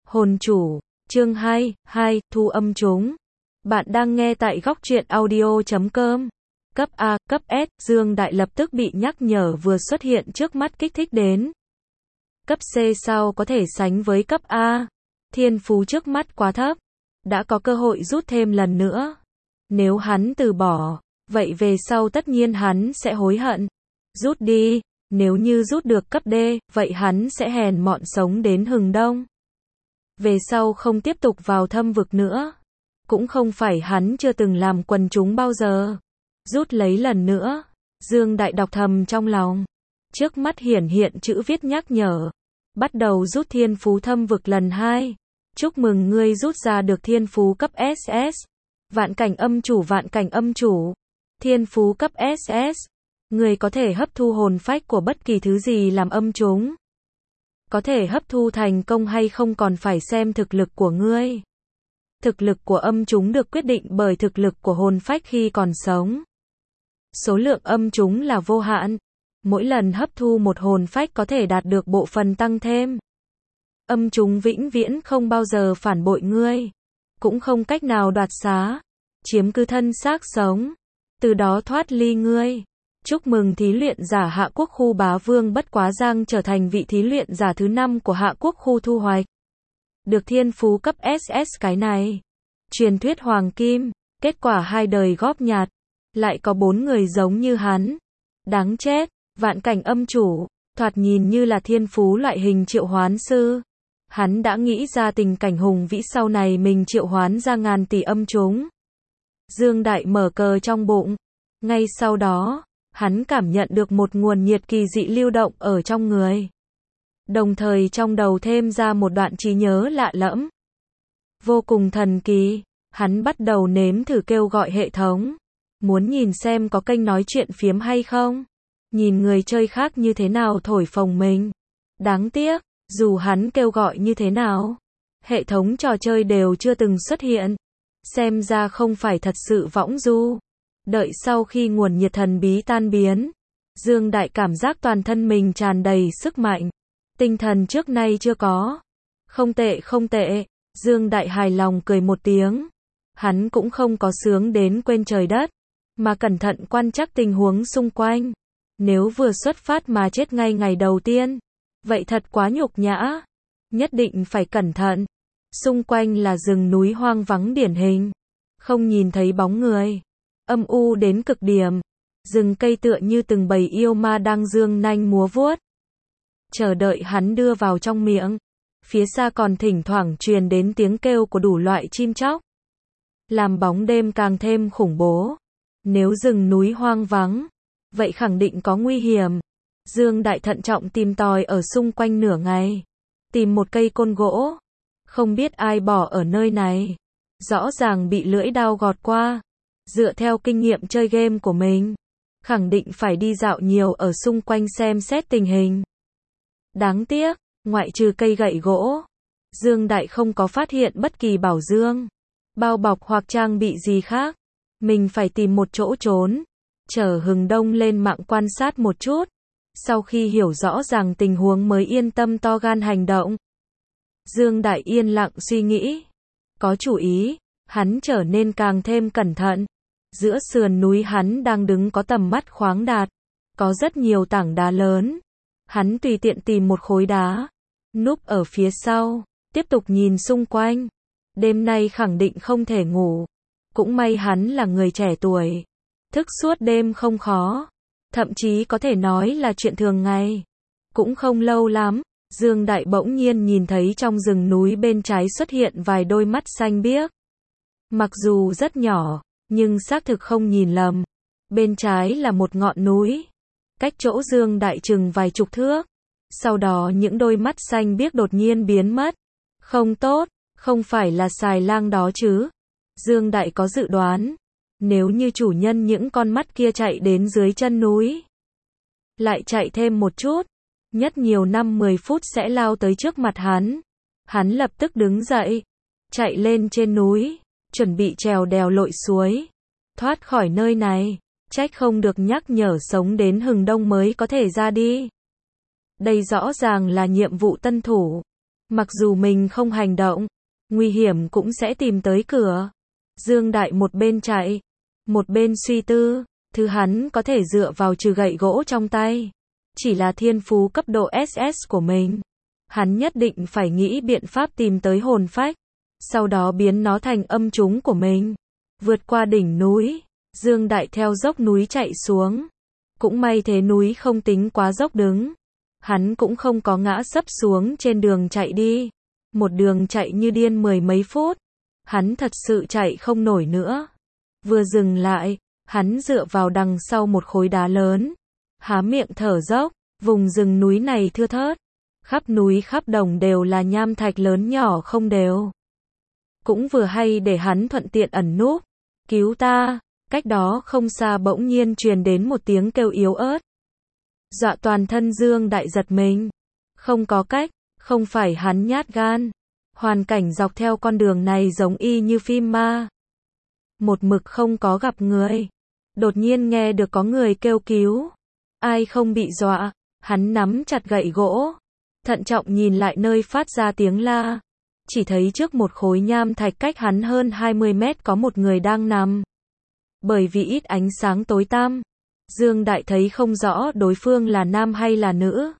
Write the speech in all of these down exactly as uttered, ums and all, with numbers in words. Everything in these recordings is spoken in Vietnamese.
Hồn chủ, chương hai, hai, thu âm chúng. Bạn đang nghe tại góc truyện audio chấm com. Cấp A, cấp S, Dương Đại lập tức bị nhắc nhở vừa xuất hiện trước mắt kích thích đến. Cấp C sao có thể sánh với cấp A? Thiên phú trước mắt quá thấp. Đã có cơ hội rút thêm lần nữa. Nếu hắn từ bỏ, vậy về sau tất nhiên hắn sẽ hối hận. Rút đi, nếu như rút được cấp D, vậy hắn sẽ hèn mọn sống đến hừng đông. Về sau không tiếp tục vào thâm vực nữa. Cũng không phải hắn chưa từng làm quần chúng bao giờ. Rút lấy lần nữa. Dương Đại đọc thầm trong lòng. Trước mắt hiển hiện chữ viết nhắc nhở. Bắt đầu rút thiên phú thâm vực lần hai. Chúc mừng ngươi rút ra được thiên phú cấp ét ét. Vạn cảnh âm chủ vạn cảnh âm chủ. Thiên phú cấp ét ét. Ngươi có thể hấp thu hồn phách của bất kỳ thứ gì làm âm chúng. Có thể hấp thu thành công hay không còn phải xem thực lực của ngươi. Thực lực của âm chúng được quyết định bởi thực lực của hồn phách khi còn sống. Số lượng âm chúng là vô hạn. Mỗi lần hấp thu một hồn phách có thể đạt được bộ phần tăng thêm. Âm chúng vĩnh viễn không bao giờ phản bội ngươi. Cũng không cách nào đoạt xá. Chiếm cứ thân xác sống. Từ đó thoát ly ngươi. Chúc mừng thí luyện giả Hạ Quốc khu bá vương Bất Quá Giang trở thành vị thí luyện giả thứ năm của Hạ Quốc khu thu hoạch. Được thiên phú cấp ét ét cái này. Truyền thuyết hoàng kim. Kết quả hai đời góp nhặt. Lại có bốn người giống như hắn. Đáng chết. Vạn cảnh âm chủ. Thoạt nhìn như là thiên phú loại hình triệu hoán sư. Hắn đã nghĩ ra tình cảnh hùng vĩ sau này mình triệu hoán ra ngàn tỷ âm chúng. Dương Đại mở cờ trong bụng. Ngay sau đó, hắn cảm nhận được một nguồn nhiệt kỳ dị lưu động ở trong người. Đồng thời trong đầu thêm ra một đoạn trí nhớ lạ lẫm. Vô cùng thần kỳ, hắn bắt đầu nếm thử kêu gọi hệ thống. Muốn nhìn xem có kênh nói chuyện phiếm hay không. Nhìn người chơi khác như thế nào thổi phồng mình. Đáng tiếc, dù hắn kêu gọi như thế nào, hệ thống trò chơi đều chưa từng xuất hiện. Xem ra không phải thật sự võng du. Đợi sau khi nguồn nhiệt thần bí tan biến, Dương Đại cảm giác toàn thân mình tràn đầy sức mạnh. Tinh thần trước nay chưa có. Không tệ không tệ. Dương Đại hài lòng cười một tiếng. Hắn cũng không có sướng đến quên trời đất, mà cẩn thận quan trắc tình huống xung quanh. Nếu vừa xuất phát mà chết ngay ngày đầu tiên, vậy thật quá nhục nhã. Nhất định phải cẩn thận. Xung quanh là rừng núi hoang vắng điển hình. Không nhìn thấy bóng người. Âm u đến cực điểm. Rừng cây tựa như từng bầy yêu ma đang dương nanh múa vuốt. Chờ đợi hắn đưa vào trong miệng. Phía xa còn thỉnh thoảng truyền đến tiếng kêu của đủ loại chim chóc. Làm bóng đêm càng thêm khủng bố. Nếu rừng núi hoang vắng, vậy khẳng định có nguy hiểm. Dương Đại thận trọng tìm tòi ở xung quanh nửa ngày. Tìm một cây côn gỗ. Không biết ai bỏ ở nơi này. Rõ ràng bị lưỡi dao gọt qua. Dựa theo kinh nghiệm chơi game của mình, khẳng định phải đi dạo nhiều ở xung quanh xem xét tình hình. Đáng tiếc, ngoại trừ cây gậy gỗ, Dương Đại không có phát hiện bất kỳ bảo dương, bao bọc hoặc trang bị gì khác. Mình phải tìm một chỗ trốn, chờ hừng đông lên mạng quan sát một chút. Sau khi hiểu rõ ràng tình huống mới yên tâm to gan hành động. Dương Đại yên lặng suy nghĩ. Có chủ ý, hắn trở nên càng thêm cẩn thận. Giữa sườn núi hắn đang đứng có tầm mắt khoáng đạt. Có rất nhiều tảng đá lớn. Hắn tùy tiện tìm một khối đá. Núp ở phía sau. Tiếp tục nhìn xung quanh. Đêm nay khẳng định không thể ngủ. Cũng may hắn là người trẻ tuổi. Thức suốt đêm không khó. Thậm chí có thể nói là chuyện thường ngày. Cũng không lâu lắm. Dương Đại bỗng nhiên nhìn thấy trong rừng núi bên trái xuất hiện vài đôi mắt xanh biếc. Mặc dù rất nhỏ, nhưng xác thực không nhìn lầm. Bên trái là một ngọn núi. Cách chỗ Dương Đại chừng vài chục thước. Sau đó những đôi mắt xanh biếc đột nhiên biến mất. Không tốt, không phải là xài lang đó chứ. Dương Đại có dự đoán. Nếu như chủ nhân những con mắt kia chạy đến dưới chân núi. Lại chạy thêm một chút. Nhất nhiều năm mười phút sẽ lao tới trước mặt hắn. Hắn lập tức đứng dậy. Chạy lên trên núi. Chuẩn bị trèo đèo lội suối. Thoát khỏi nơi này. Trách không được nhắc nhở sống đến hừng đông mới có thể ra đi. Đây rõ ràng là nhiệm vụ tân thủ. Mặc dù mình không hành động, nguy hiểm cũng sẽ tìm tới cửa. Dương Đại một bên chạy, một bên suy tư, thứ hắn có thể dựa vào trừ gậy gỗ trong tay, chỉ là thiên phú cấp độ ét ét của mình. Hắn nhất định phải nghĩ biện pháp tìm tới hồn phách, sau đó biến nó thành âm trúng của mình. Vượt qua đỉnh núi, Dương Đại theo dốc núi chạy xuống. Cũng may thế núi không tính quá dốc đứng. Hắn cũng không có ngã sấp xuống trên đường chạy đi. Một đường chạy như điên mười mấy phút. Hắn thật sự chạy không nổi nữa. Vừa dừng lại, hắn dựa vào đằng sau một khối đá lớn. Há miệng thở dốc, vùng rừng núi này thưa thớt. Khắp núi khắp đồng đều là nham thạch lớn nhỏ không đều. Cũng vừa hay để hắn thuận tiện ẩn núp. Cứu ta, cách đó không xa bỗng nhiên truyền đến một tiếng kêu yếu ớt. Dọa toàn thân Dương Đại giật mình. Không có cách, không phải hắn nhát gan. Hoàn cảnh dọc theo con đường này giống y như phim ma. Một mực không có gặp người. Đột nhiên nghe được có người kêu cứu. Ai không bị dọa, hắn nắm chặt gậy gỗ. Thận trọng nhìn lại nơi phát ra tiếng la. Chỉ thấy trước một khối nham thạch cách hắn hơn hai mươi mét có một người đang nằm. Bởi vì ít ánh sáng tối tăm, Dương Đại thấy không rõ đối phương là nam hay là nữ.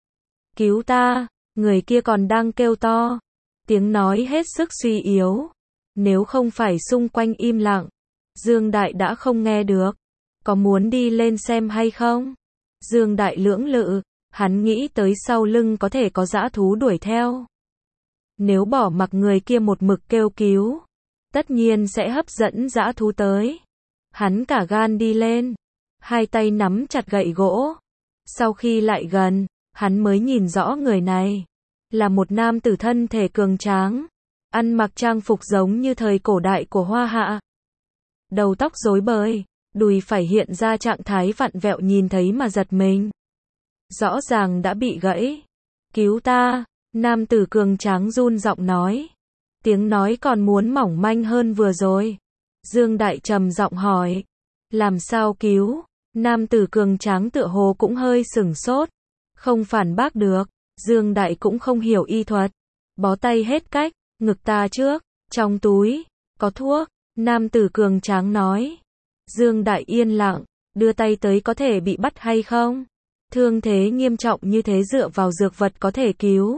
Cứu ta, người kia còn đang kêu to. Tiếng nói hết sức suy yếu. Nếu không phải xung quanh im lặng, Dương Đại đã không nghe được. Có muốn đi lên xem hay không? Dương Đại lưỡng lự, hắn nghĩ tới sau lưng có thể có dã thú đuổi theo. Nếu bỏ mặc người kia một mực kêu cứu, tất nhiên sẽ hấp dẫn dã thú tới. Hắn cả gan đi lên, hai tay nắm chặt gậy gỗ. Sau khi lại gần, hắn mới nhìn rõ người này. Là một nam tử thân thể cường tráng, ăn mặc trang phục giống như thời cổ đại của Hoa Hạ. Đầu tóc rối bời, đùi phải hiện ra trạng thái vặn vẹo nhìn thấy mà giật mình. Rõ ràng đã bị gãy. Cứu ta, nam tử cường tráng run giọng nói. Tiếng nói còn muốn mỏng manh hơn vừa rồi. Dương Đại trầm giọng hỏi. Làm sao cứu? Nam tử cường tráng tựa hồ cũng hơi sửng sốt. Không phản bác được. Dương Đại cũng không hiểu y thuật. Bó tay hết cách, ngực ta trước, trong túi, có thuốc. Nam tử cường tráng nói. Dương Đại yên lặng, đưa tay tới có thể bị bắt hay không? Thương thế nghiêm trọng như thế dựa vào dược vật có thể cứu.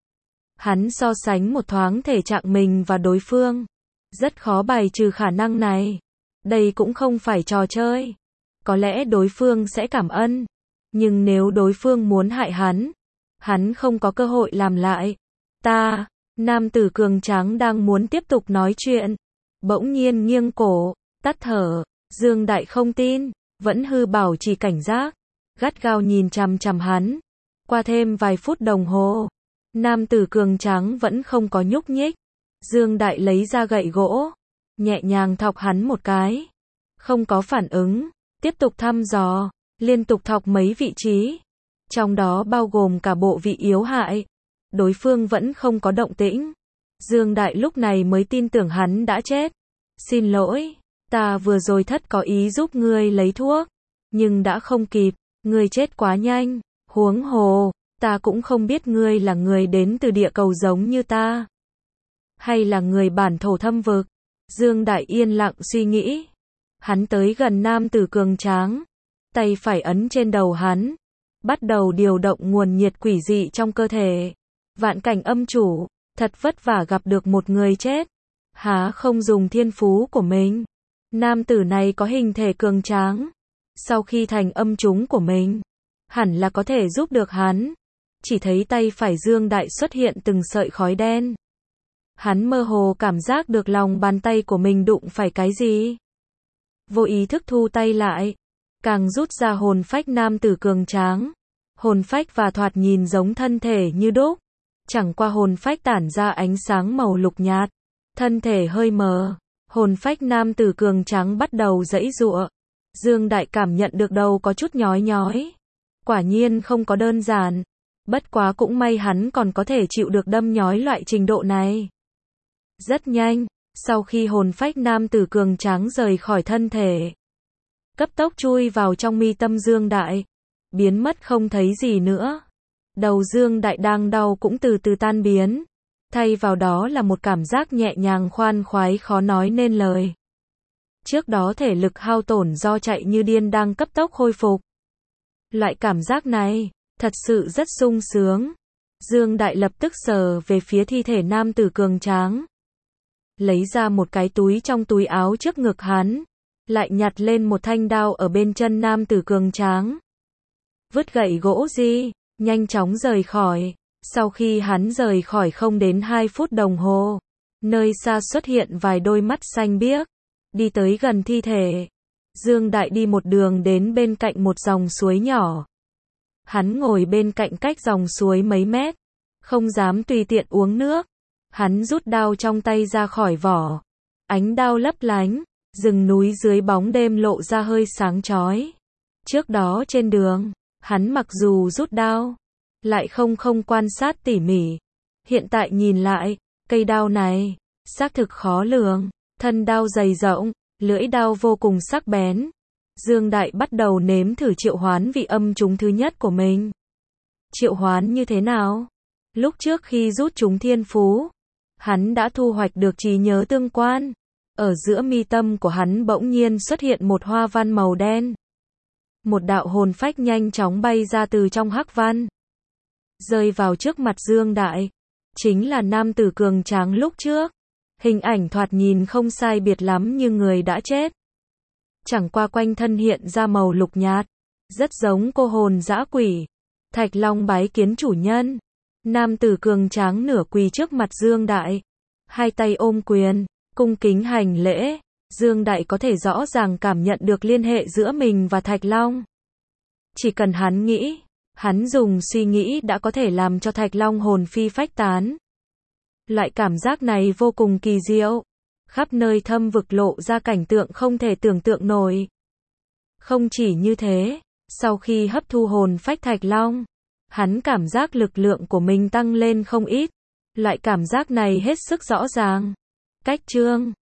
Hắn so sánh một thoáng thể trạng mình và đối phương. Rất khó bài trừ khả năng này. Đây cũng không phải trò chơi. Có lẽ đối phương sẽ cảm ơn. Nhưng nếu đối phương muốn hại hắn, hắn không có cơ hội làm lại. Ta, nam tử cường tráng đang muốn tiếp tục nói chuyện. Bỗng nhiên nghiêng cổ, tắt thở. Dương Đại không tin, vẫn hư bảo trì cảnh giác. Gắt gao nhìn chằm chằm hắn. Qua thêm vài phút đồng hồ, nam tử cường tráng vẫn không có nhúc nhích. Dương Đại lấy ra gậy gỗ, nhẹ nhàng thọc hắn một cái. Không có phản ứng, tiếp tục thăm dò, liên tục thọc mấy vị trí. Trong đó bao gồm cả bộ vị yếu hại. Đối phương vẫn không có động tĩnh. Dương Đại lúc này mới tin tưởng hắn đã chết. Xin lỗi, ta vừa rồi thất có ý giúp ngươi lấy thuốc. Nhưng đã không kịp, ngươi chết quá nhanh. Huống hồ, ta cũng không biết ngươi là người đến từ địa cầu giống như ta. Hay là người bản thổ thâm vực. Dương Đại yên lặng suy nghĩ. Hắn tới gần nam tử cường tráng. Tay phải ấn trên đầu hắn. Bắt đầu điều động nguồn nhiệt quỷ dị trong cơ thể. Vạn cảnh âm chủ, thật vất vả gặp được một người chết. Há không dùng thiên phú của mình. Nam tử này có hình thể cường tráng. Sau khi thành âm chúng của mình, hẳn là có thể giúp được hắn. Chỉ thấy tay phải Dương Đại xuất hiện từng sợi khói đen. Hắn mơ hồ cảm giác được lòng bàn tay của mình đụng phải cái gì. Vô ý thức thu tay lại. Càng rút ra hồn phách nam tử cường tráng. Hồn phách và thoạt nhìn giống thân thể như đúc. Chẳng qua hồn phách tản ra ánh sáng màu lục nhạt. Thân thể hơi mờ. Hồn phách nam tử cường tráng bắt đầu giãy giụa. Dương Đại cảm nhận được đầu có chút nhói nhói. Quả nhiên không có đơn giản. Bất quá cũng may hắn còn có thể chịu được đâm nhói loại trình độ này. Rất nhanh, sau khi hồn phách nam tử cường tráng rời khỏi thân thể, cấp tốc chui vào trong mi tâm Dương Đại, biến mất không thấy gì nữa. Đầu Dương Đại đang đau cũng từ từ tan biến. Thay vào đó là một cảm giác nhẹ nhàng khoan khoái khó nói nên lời. Trước đó thể lực hao tổn do chạy như điên đang cấp tốc khôi phục. Loại cảm giác này, thật sự rất sung sướng. Dương Đại lập tức sờ về phía thi thể nam tử cường tráng. Lấy ra một cái túi trong túi áo trước ngực hắn. Lại nhặt lên một thanh đao ở bên chân nam tử cường tráng. Vứt gậy gỗ gì, nhanh chóng rời khỏi. Sau khi hắn rời khỏi không đến hai phút đồng hồ, nơi xa xuất hiện vài đôi mắt xanh biếc, đi tới gần thi thể. Dương Đại đi một đường đến bên cạnh một dòng suối nhỏ. Hắn ngồi bên cạnh cách dòng suối mấy mét, không dám tùy tiện uống nước. Hắn rút đao trong tay ra khỏi vỏ. Ánh đao lấp lánh, rừng núi dưới bóng đêm lộ ra hơi sáng chói. Trước đó trên đường, hắn mặc dù rút đao, lại không không quan sát tỉ mỉ. Hiện tại nhìn lại, cây đao này, xác thực khó lường. Thân đao dày rộng, lưỡi đao vô cùng sắc bén. Dương Đại bắt đầu nếm thử triệu hoán vị âm trùng thứ nhất của mình. Triệu hoán như thế nào? Lúc trước khi rút chúng thiên phú, hắn đã thu hoạch được trí nhớ tương quan. Ở giữa mi tâm của hắn bỗng nhiên xuất hiện một hoa văn màu đen. Một đạo hồn phách nhanh chóng bay ra từ trong hắc văn, rơi vào trước mặt Dương Đại. Chính là nam tử cường tráng lúc trước. Hình ảnh thoạt nhìn không sai biệt lắm như người đã chết. Chẳng qua quanh thân hiện ra màu lục nhạt, rất giống cô hồn dã quỷ. Thạch Long bái kiến chủ nhân. Nam tử cường tráng nửa quỳ trước mặt Dương Đại, hai tay ôm quyền, cung kính hành lễ. Dương Đại có thể rõ ràng cảm nhận được liên hệ giữa mình và Thạch Long. Chỉ cần hắn nghĩ, hắn dùng suy nghĩ đã có thể làm cho Thạch Long hồn phi phách tán. Loại cảm giác này vô cùng kỳ diệu. Khắp nơi thâm vực lộ ra cảnh tượng không thể tưởng tượng nổi. Không chỉ như thế, sau khi hấp thu hồn phách Thạch Long, hắn cảm giác lực lượng của mình tăng lên không ít. Loại cảm giác này hết sức rõ ràng. Cách chương